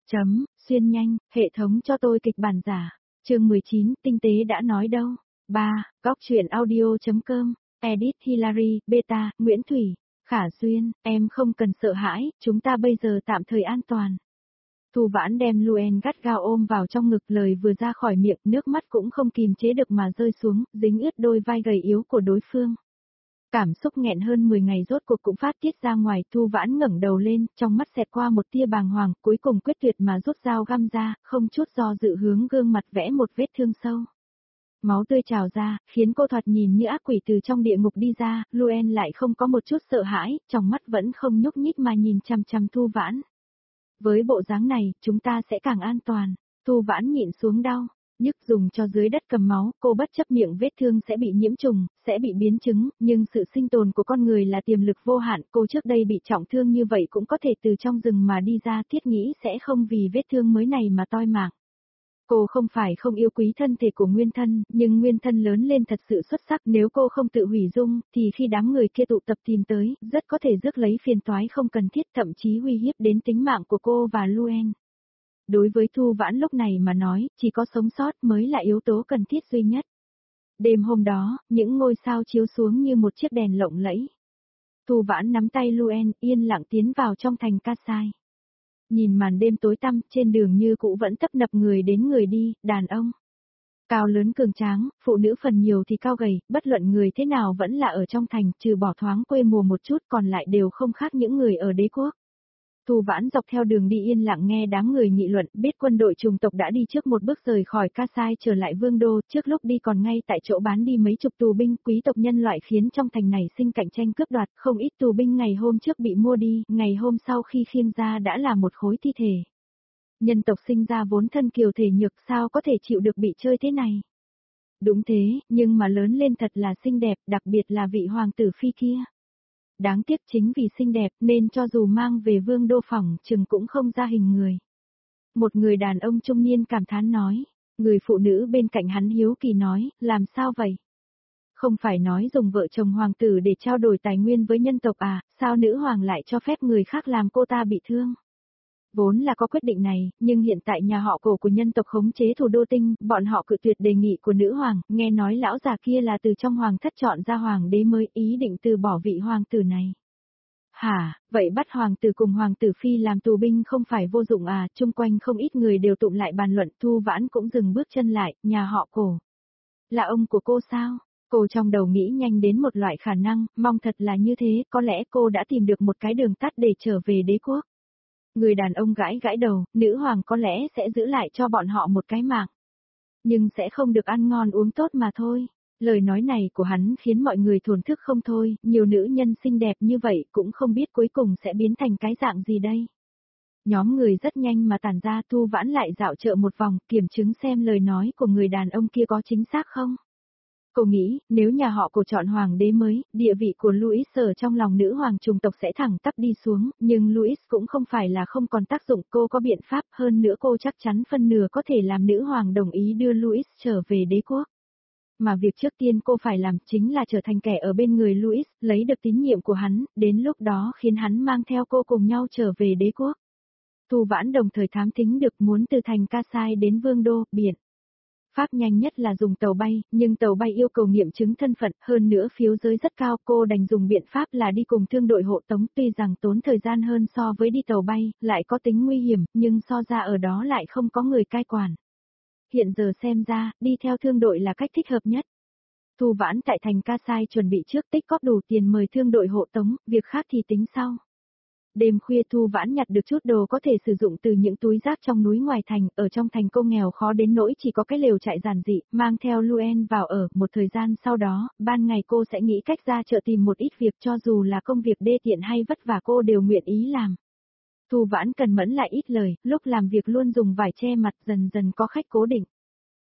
Xuyên nhanh, hệ thống cho tôi kịch bản giả. Chương 19, tinh tế đã nói đâu. 3. Góc truyện audio.com. Edit Hilary, Beta, Nguyễn Thủy. Khả Duyên, em không cần sợ hãi, chúng ta bây giờ tạm thời an toàn. Thu Vãn đem Luen gắt gao ôm vào trong ngực, lời vừa ra khỏi miệng, nước mắt cũng không kìm chế được mà rơi xuống, dính ướt đôi vai gầy yếu của đối phương. Cảm xúc nghẹn hơn 10 ngày rốt cuộc cũng phát tiết ra ngoài, Thu Vãn ngẩng đầu lên, trong mắt xẹt qua một tia bàng hoàng, cuối cùng quyết tuyệt mà rút dao găm ra, không chút do dự hướng gương mặt vẽ một vết thương sâu. Máu tươi trào ra, khiến cô thoạt nhìn như ác quỷ từ trong địa ngục đi ra, Luen lại không có một chút sợ hãi, trong mắt vẫn không nhúc nhích mà nhìn chằm chằm Thu Vãn. Với bộ dáng này, chúng ta sẽ càng an toàn. Thu Vãn nhịn xuống đau, nhức dùng cho dưới đất cầm máu, cô bất chấp miệng vết thương sẽ bị nhiễm trùng, sẽ bị biến chứng, nhưng sự sinh tồn của con người là tiềm lực vô hạn, cô trước đây bị trọng thương như vậy cũng có thể từ trong rừng mà đi ra, thiết nghĩ sẽ không vì vết thương mới này mà toi mạng. Cô không phải không yêu quý thân thể của nguyên thân, nhưng nguyên thân lớn lên thật sự xuất sắc, nếu cô không tự hủy dung, thì khi đám người kia tụ tập tìm tới, rất có thể rước lấy phiền toái không cần thiết, thậm chí uy hiếp đến tính mạng của cô và Luen. Đối với Thu Vãn lúc này mà nói, chỉ có sống sót mới là yếu tố cần thiết duy nhất. Đêm hôm đó, những ngôi sao chiếu xuống như một chiếc đèn lộng lẫy. Thu Vãn nắm tay Luen, yên lặng tiến vào trong thành Kasai. Nhìn màn đêm tối tăm, trên đường như cũ vẫn tấp nập người đến người đi, đàn ông. Cao lớn cường tráng, phụ nữ phần nhiều thì cao gầy, bất luận người thế nào vẫn là ở trong thành, trừ bỏ thoáng quê mùa một chút còn lại đều không khác những người ở đế quốc. Thu Vãn dọc theo đường đi yên lặng nghe đám người nghị luận, biết quân đội chủng tộc đã đi trước một bước rời khỏi Kasai trở lại vương đô, trước lúc đi còn ngay tại chỗ bán đi mấy chục tù binh, quý tộc nhân loại khiến trong thành này sinh cạnh tranh cướp đoạt, không ít tù binh ngày hôm trước bị mua đi, ngày hôm sau khi khiêng ra đã là một khối thi thể. Nhân tộc sinh ra vốn thân kiều thể nhược, sao có thể chịu được bị chơi thế này? Đúng thế, nhưng mà lớn lên thật là xinh đẹp, đặc biệt là vị hoàng tử phi kia. Đáng tiếc chính vì xinh đẹp nên cho dù mang về vương đô phỏng chừng cũng không ra hình người. Một người đàn ông trung niên cảm thán nói, người phụ nữ bên cạnh hắn hiếu kỳ nói, làm sao vậy? Không phải nói dùng vợ chồng hoàng tử để trao đổi tài nguyên với nhân tộc à, sao nữ hoàng lại cho phép người khác làm cô ta bị thương? Vốn là có quyết định này, nhưng hiện tại nhà họ Cổ của nhân tộc khống chế thủ đô Tinh, bọn họ cự tuyệt đề nghị của nữ hoàng, nghe nói lão già kia là từ trong hoàng thất chọn ra hoàng đế mới, ý định từ bỏ vị hoàng tử này. Hả, vậy bắt hoàng tử cùng hoàng tử phi làm tù binh không phải vô dụng à, chung quanh không ít người đều tụm lại bàn luận, Thu Vãn cũng dừng bước chân lại, nhà họ Cổ. Là ông của cô sao? Cô trong đầu nghĩ nhanh đến một loại khả năng, mong thật là như thế, có lẽ cô đã tìm được một cái đường tắt để trở về đế quốc. Người đàn ông gãi gãi đầu, nữ hoàng có lẽ sẽ giữ lại cho bọn họ một cái mạng. Nhưng sẽ không được ăn ngon uống tốt mà thôi. Lời nói này của hắn khiến mọi người thổn thức không thôi, nhiều nữ nhân xinh đẹp như vậy cũng không biết cuối cùng sẽ biến thành cái dạng gì đây. Nhóm người rất nhanh mà tản ra, Thu Vãn lại dạo chợ một vòng, kiểm chứng xem lời nói của người đàn ông kia có chính xác không. Cô nghĩ, nếu nhà họ Cổ chọn hoàng đế mới, địa vị của Louis ở trong lòng nữ hoàng chủng tộc sẽ thẳng tắp đi xuống, nhưng Louis cũng không phải là không còn tác dụng, cô có biện pháp, hơn nữa cô chắc chắn phân nửa có thể làm nữ hoàng đồng ý đưa Louis trở về đế quốc. Mà việc trước tiên cô phải làm chính là trở thành kẻ ở bên người Louis, lấy được tín nhiệm của hắn, đến lúc đó khiến hắn mang theo cô cùng nhau trở về đế quốc. Thu Vãn đồng thời thám thính được muốn từ thành Kasai đến vương đô, biển. Pháp nhanh nhất là dùng tàu bay, nhưng tàu bay yêu cầu nghiệm chứng thân phận, hơn nữa phiếu giới rất cao, cô đành dùng biện pháp là đi cùng thương đội hộ tống, tuy rằng tốn thời gian hơn so với đi tàu bay, lại có tính nguy hiểm, nhưng so ra ở đó lại không có người cai quản. Hiện giờ xem ra, đi theo thương đội là cách thích hợp nhất. Thu Vãn tại thành Kasai chuẩn bị trước tích góp đủ tiền mời thương đội hộ tống, việc khác thì tính sau. Đêm khuya Thu Vãn nhặt được chút đồ có thể sử dụng từ những túi rác trong núi ngoài thành, ở trong thành cô nghèo khó đến nỗi chỉ có cái lều trại giản dị, mang theo Luen vào ở, một thời gian sau đó, ban ngày cô sẽ nghĩ cách ra chợ tìm một ít việc cho dù là công việc đê tiện hay vất vả cô đều nguyện ý làm. Thu Vãn cần mẫn lại ít lời, lúc làm việc luôn dùng vải che mặt, dần dần có khách cố định.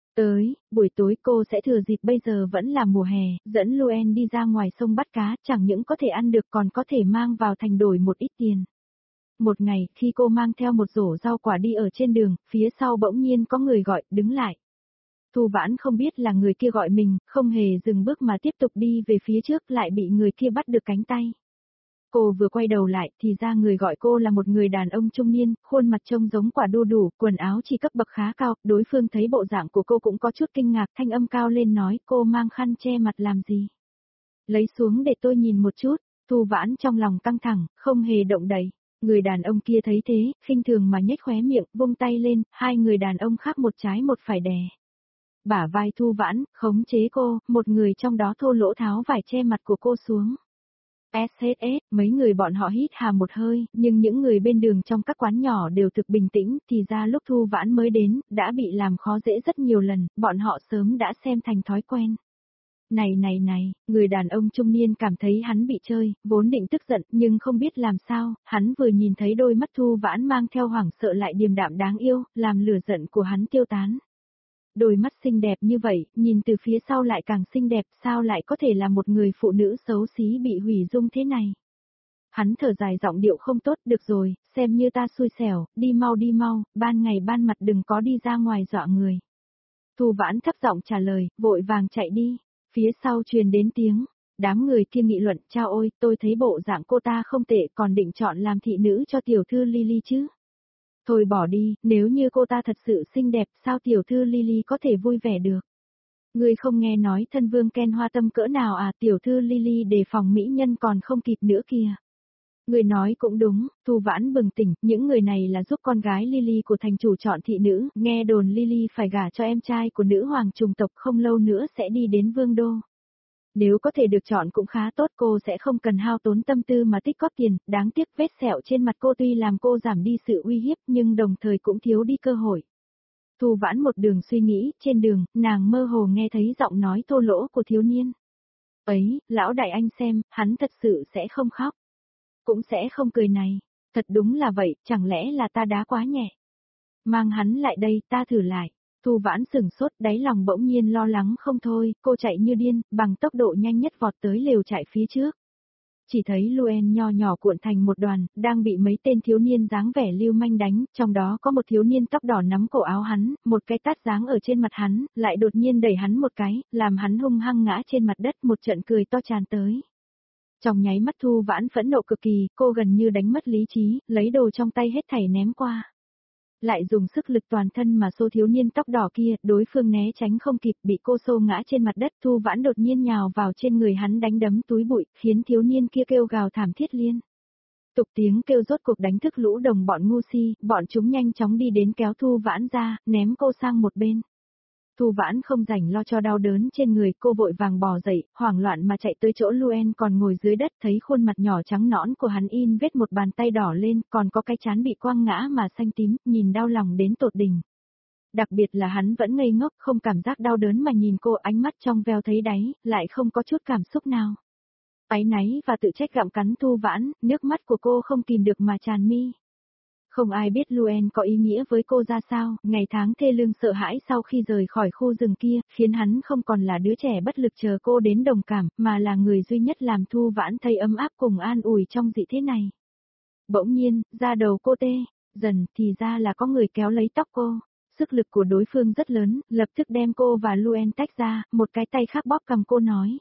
Buổi tối cô sẽ thừa dịp bây giờ vẫn là mùa hè, dẫn Luen đi ra ngoài sông bắt cá, chẳng những có thể ăn được còn có thể mang vào thành đổi một ít tiền. Một ngày, khi cô mang theo một rổ rau quả đi ở trên đường, phía sau bỗng nhiên có người gọi, đứng lại. Thu Vãn không biết là người kia gọi mình, không hề dừng bước mà tiếp tục đi về phía trước lại bị người kia bắt được cánh tay. Cô vừa quay đầu lại thì ra người gọi cô là một người đàn ông trung niên, khuôn mặt trông giống quả đu đủ, quần áo chỉ cấp bậc khá cao, đối phương thấy bộ dạng của cô cũng có chút kinh ngạc, thanh âm cao lên nói cô mang khăn che mặt làm gì. Lấy xuống để tôi nhìn một chút, Thu Vãn trong lòng căng thẳng, không hề động đậy. Người đàn ông kia thấy thế, khinh thường mà nhếch khóe miệng, vung tay lên, hai người đàn ông khác một trái một phải đè bả vai Thu Vãn, khống chế cô, một người trong đó thô lỗ tháo vải che mặt của cô xuống. SHS, mấy người bọn họ hít hà một hơi, nhưng những người bên đường trong các quán nhỏ đều thực bình tĩnh, thì ra lúc Thu Vãn mới đến, đã bị làm khó dễ rất nhiều lần, bọn họ sớm đã xem thành thói quen. Này, người đàn ông trung niên cảm thấy hắn bị chơi, vốn định tức giận, nhưng không biết làm sao, hắn vừa nhìn thấy đôi mắt Thu Vãn mang theo hoảng sợ lại điềm đạm đáng yêu, làm lửa giận của hắn tiêu tán. Đôi mắt xinh đẹp như vậy, nhìn từ phía sau lại càng xinh đẹp, sao lại có thể là một người phụ nữ xấu xí bị hủy dung thế này. Hắn thở dài giọng điệu không tốt, được rồi, xem như ta xui xẻo, đi mau, ban ngày ban mặt đừng có đi ra ngoài dọa người. Thu Vãn thấp giọng trả lời, vội vàng chạy đi, phía sau truyền đến tiếng, đám người kia nghị luận, chao ôi, tôi thấy bộ dạng cô ta không tệ còn định chọn làm thị nữ cho tiểu thư Lily chứ. Thôi bỏ đi, nếu như cô ta thật sự xinh đẹp, sao tiểu thư Lily có thể vui vẻ được? Ngươi không nghe nói thân vương Ken hoa tâm cỡ nào à, tiểu thư Lily đề phòng mỹ nhân còn không kịp nữa kìa. Người nói cũng đúng, Thu Vãn bừng tỉnh, những người này là giúp con gái Lily của thành chủ chọn thị nữ, nghe đồn Lily phải gả cho em trai của nữ hoàng trùng tộc không lâu nữa sẽ đi đến vương đô. Nếu có thể được chọn cũng khá tốt, cô sẽ không cần hao tốn tâm tư mà tích góp tiền, đáng tiếc vết sẹo trên mặt cô tuy làm cô giảm đi sự uy hiếp nhưng đồng thời cũng thiếu đi cơ hội. Thu Vãn một đường suy nghĩ, trên đường, nàng mơ hồ nghe thấy giọng nói thô lỗ của thiếu niên. Ấy, lão đại anh xem, hắn thật sự sẽ không khóc. Cũng sẽ không cười này. Thật đúng là vậy, chẳng lẽ là ta đá quá nhẹ. Mang hắn lại đây, ta thử lại. Thu Vãn sửng sốt, đáy lòng bỗng nhiên lo lắng không thôi, cô chạy như điên, bằng tốc độ nhanh nhất vọt tới lều trại phía trước. Chỉ thấy Luen nho nhỏ cuộn thành một đoàn, đang bị mấy tên thiếu niên dáng vẻ lưu manh đánh, trong đó có một thiếu niên tóc đỏ nắm cổ áo hắn, một cái tát giáng ở trên mặt hắn, lại đột nhiên đẩy hắn một cái, làm hắn hung hăng ngã trên mặt đất, một trận cười to tràn tới. Trong nháy mắt Thu Vãn phẫn nộ cực kỳ, cô gần như đánh mất lý trí, lấy đồ trong tay hết thảy ném qua. Lại dùng sức lực toàn thân mà xô thiếu niên tóc đỏ kia, đối phương né tránh không kịp bị cô xô ngã trên mặt đất. Thu Vãn đột nhiên nhào vào trên người hắn đánh đấm túi bụi, khiến thiếu niên kia kêu gào thảm thiết liên tục, tiếng kêu rốt cuộc đánh thức lũ đồng bọn ngu si, bọn chúng nhanh chóng đi đến kéo Thu Vãn ra, ném cô sang một bên. Thu Vãn không rảnh lo cho đau đớn trên người, cô vội vàng bò dậy, hoảng loạn mà chạy tới chỗ Luen còn ngồi dưới đất, thấy khuôn mặt nhỏ trắng nõn của hắn in vết một bàn tay đỏ lên, còn có cái trán bị quăng ngã mà xanh tím, nhìn đau lòng đến tột đỉnh. Đặc biệt là hắn vẫn ngây ngốc, không cảm giác đau đớn mà nhìn cô, ánh mắt trong veo thấy đáy, lại không có chút cảm xúc nào. Áy náy và tự trách gặm cắn Thu Vãn, nước mắt của cô không kìm được mà tràn mi. Không ai biết Luen có ý nghĩa với cô ra sao, ngày tháng thê lương sợ hãi sau khi rời khỏi khu rừng kia, khiến hắn không còn là đứa trẻ bất lực chờ cô đến đồng cảm, mà là người duy nhất làm Thu Vãn thấy ấm áp cùng an ủi trong dị thế này. Bỗng nhiên, da đầu cô tê, dần thì ra là có người kéo lấy tóc cô. Sức lực của đối phương rất lớn, lập tức đem cô và Luen tách ra, một cái tay khác bóp cầm cô nói.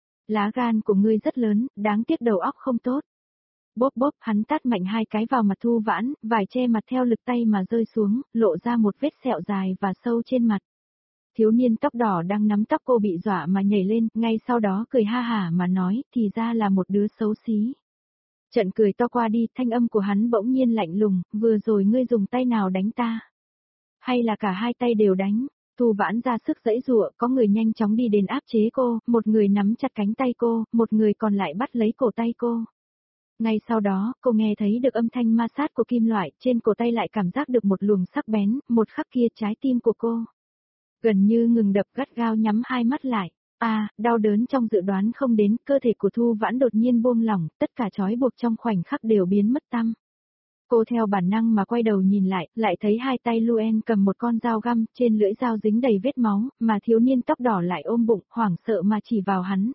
Lá gan của ngươi rất lớn, đáng tiếc đầu óc không tốt. Bóp, hắn tát mạnh hai cái vào mặt Thu Vãn, vải che mặt theo lực tay mà rơi xuống, lộ ra một vết sẹo dài và sâu trên mặt. Thiếu niên tóc đỏ đang nắm tóc cô bị dọa mà nhảy lên, ngay sau đó cười ha hả mà nói, thì ra là một đứa xấu xí. Trận cười to qua đi, thanh âm của hắn bỗng nhiên lạnh lùng, vừa rồi ngươi dùng tay nào đánh ta? Hay là cả hai tay đều đánh? Thu Vãn ra sức giãy giụa, có người nhanh chóng đi đến áp chế cô, một người nắm chặt cánh tay cô, một người còn lại bắt lấy cổ tay cô. Ngay sau đó, cô nghe thấy được âm thanh ma sát của kim loại, trên cổ tay lại cảm giác được một luồng sắc bén, một khắc kia trái tim của cô gần như ngừng đập, gắt gao nhắm hai mắt lại. Đau đớn trong dự đoán không đến, cơ thể của Thu Vãn đột nhiên buông lỏng, tất cả trói buộc trong khoảnh khắc đều biến mất tăm. Cô theo bản năng mà quay đầu nhìn lại thấy hai tay Luen cầm một con dao găm, trên lưỡi dao dính đầy vết máu, mà thiếu niên tóc đỏ lại ôm bụng, hoảng sợ mà chỉ vào hắn,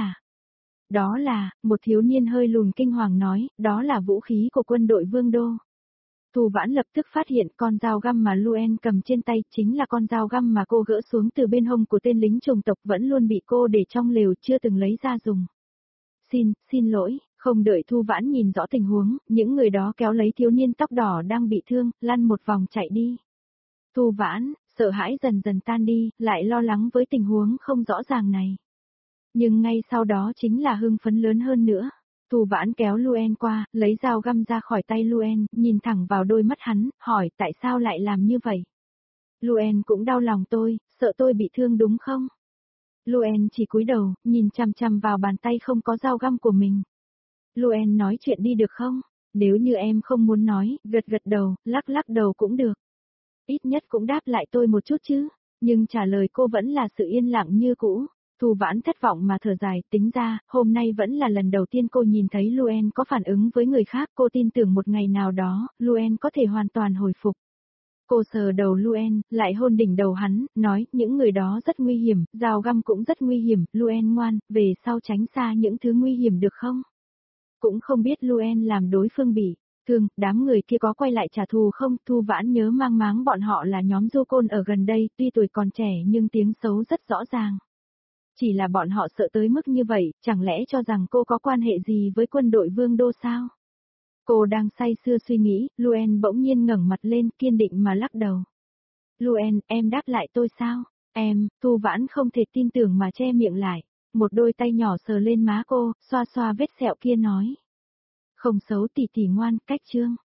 đó là, một thiếu niên hơi lùn kinh hoàng nói, đó là vũ khí của quân đội Vương Đô. Thu Vãn lập tức phát hiện con dao găm mà Luen cầm trên tay chính là con dao găm mà cô gỡ xuống từ bên hông của tên lính chủng tộc vẫn luôn bị cô để trong lều chưa từng lấy ra dùng. Xin lỗi, Không đợi Thu Vãn nhìn rõ tình huống, những người đó kéo lấy thiếu niên tóc đỏ đang bị thương, lăn một vòng chạy đi. Thu Vãn, sợ hãi dần dần tan đi, lại lo lắng với tình huống không rõ ràng này. Nhưng ngay sau đó chính là hưng phấn lớn hơn nữa. Thu Vãn kéo Luen qua, lấy dao găm ra khỏi tay Luen, nhìn thẳng vào đôi mắt hắn, hỏi tại sao lại làm như vậy. Luen cũng đau lòng tôi, sợ tôi bị thương đúng không? Luen chỉ cúi đầu, nhìn chằm chằm vào bàn tay không có dao găm của mình. Luen nói chuyện đi được không? Nếu như em không muốn nói, gật gật đầu, lắc lắc đầu cũng được. Ít nhất cũng đáp lại tôi một chút chứ. Nhưng trả lời cô vẫn là sự yên lặng như cũ. Thu Vãn thất vọng mà thở dài, tính ra, hôm nay vẫn là lần đầu tiên cô nhìn thấy Luen có phản ứng với người khác. Cô tin tưởng một ngày nào đó, Luen có thể hoàn toàn hồi phục. Cô sờ đầu Luen, lại hôn đỉnh đầu hắn, nói, những người đó rất nguy hiểm, dao găm cũng rất nguy hiểm, Luen ngoan, về sau tránh xa những thứ nguy hiểm được không? Cũng không biết Luen làm đối phương bị thương, đám người kia có quay lại trả thù không? Thu Vãn nhớ mang máng bọn họ là nhóm du côn ở gần đây, tuy tuổi còn trẻ nhưng tiếng xấu rất rõ ràng. Chỉ là bọn họ sợ tới mức như vậy, chẳng lẽ cho rằng cô có quan hệ gì với quân đội Vương Đô sao? Cô đang say sưa suy nghĩ, Luen bỗng nhiên ngẩng mặt lên kiên định mà lắc đầu. Luen, em đáp lại tôi sao? Em, Thu Vãn không thể tin tưởng mà che miệng lại. Một đôi tay nhỏ sờ lên má cô, xoa xoa vết sẹo kia nói. Không xấu tỷ tỷ ngoan, cách chương.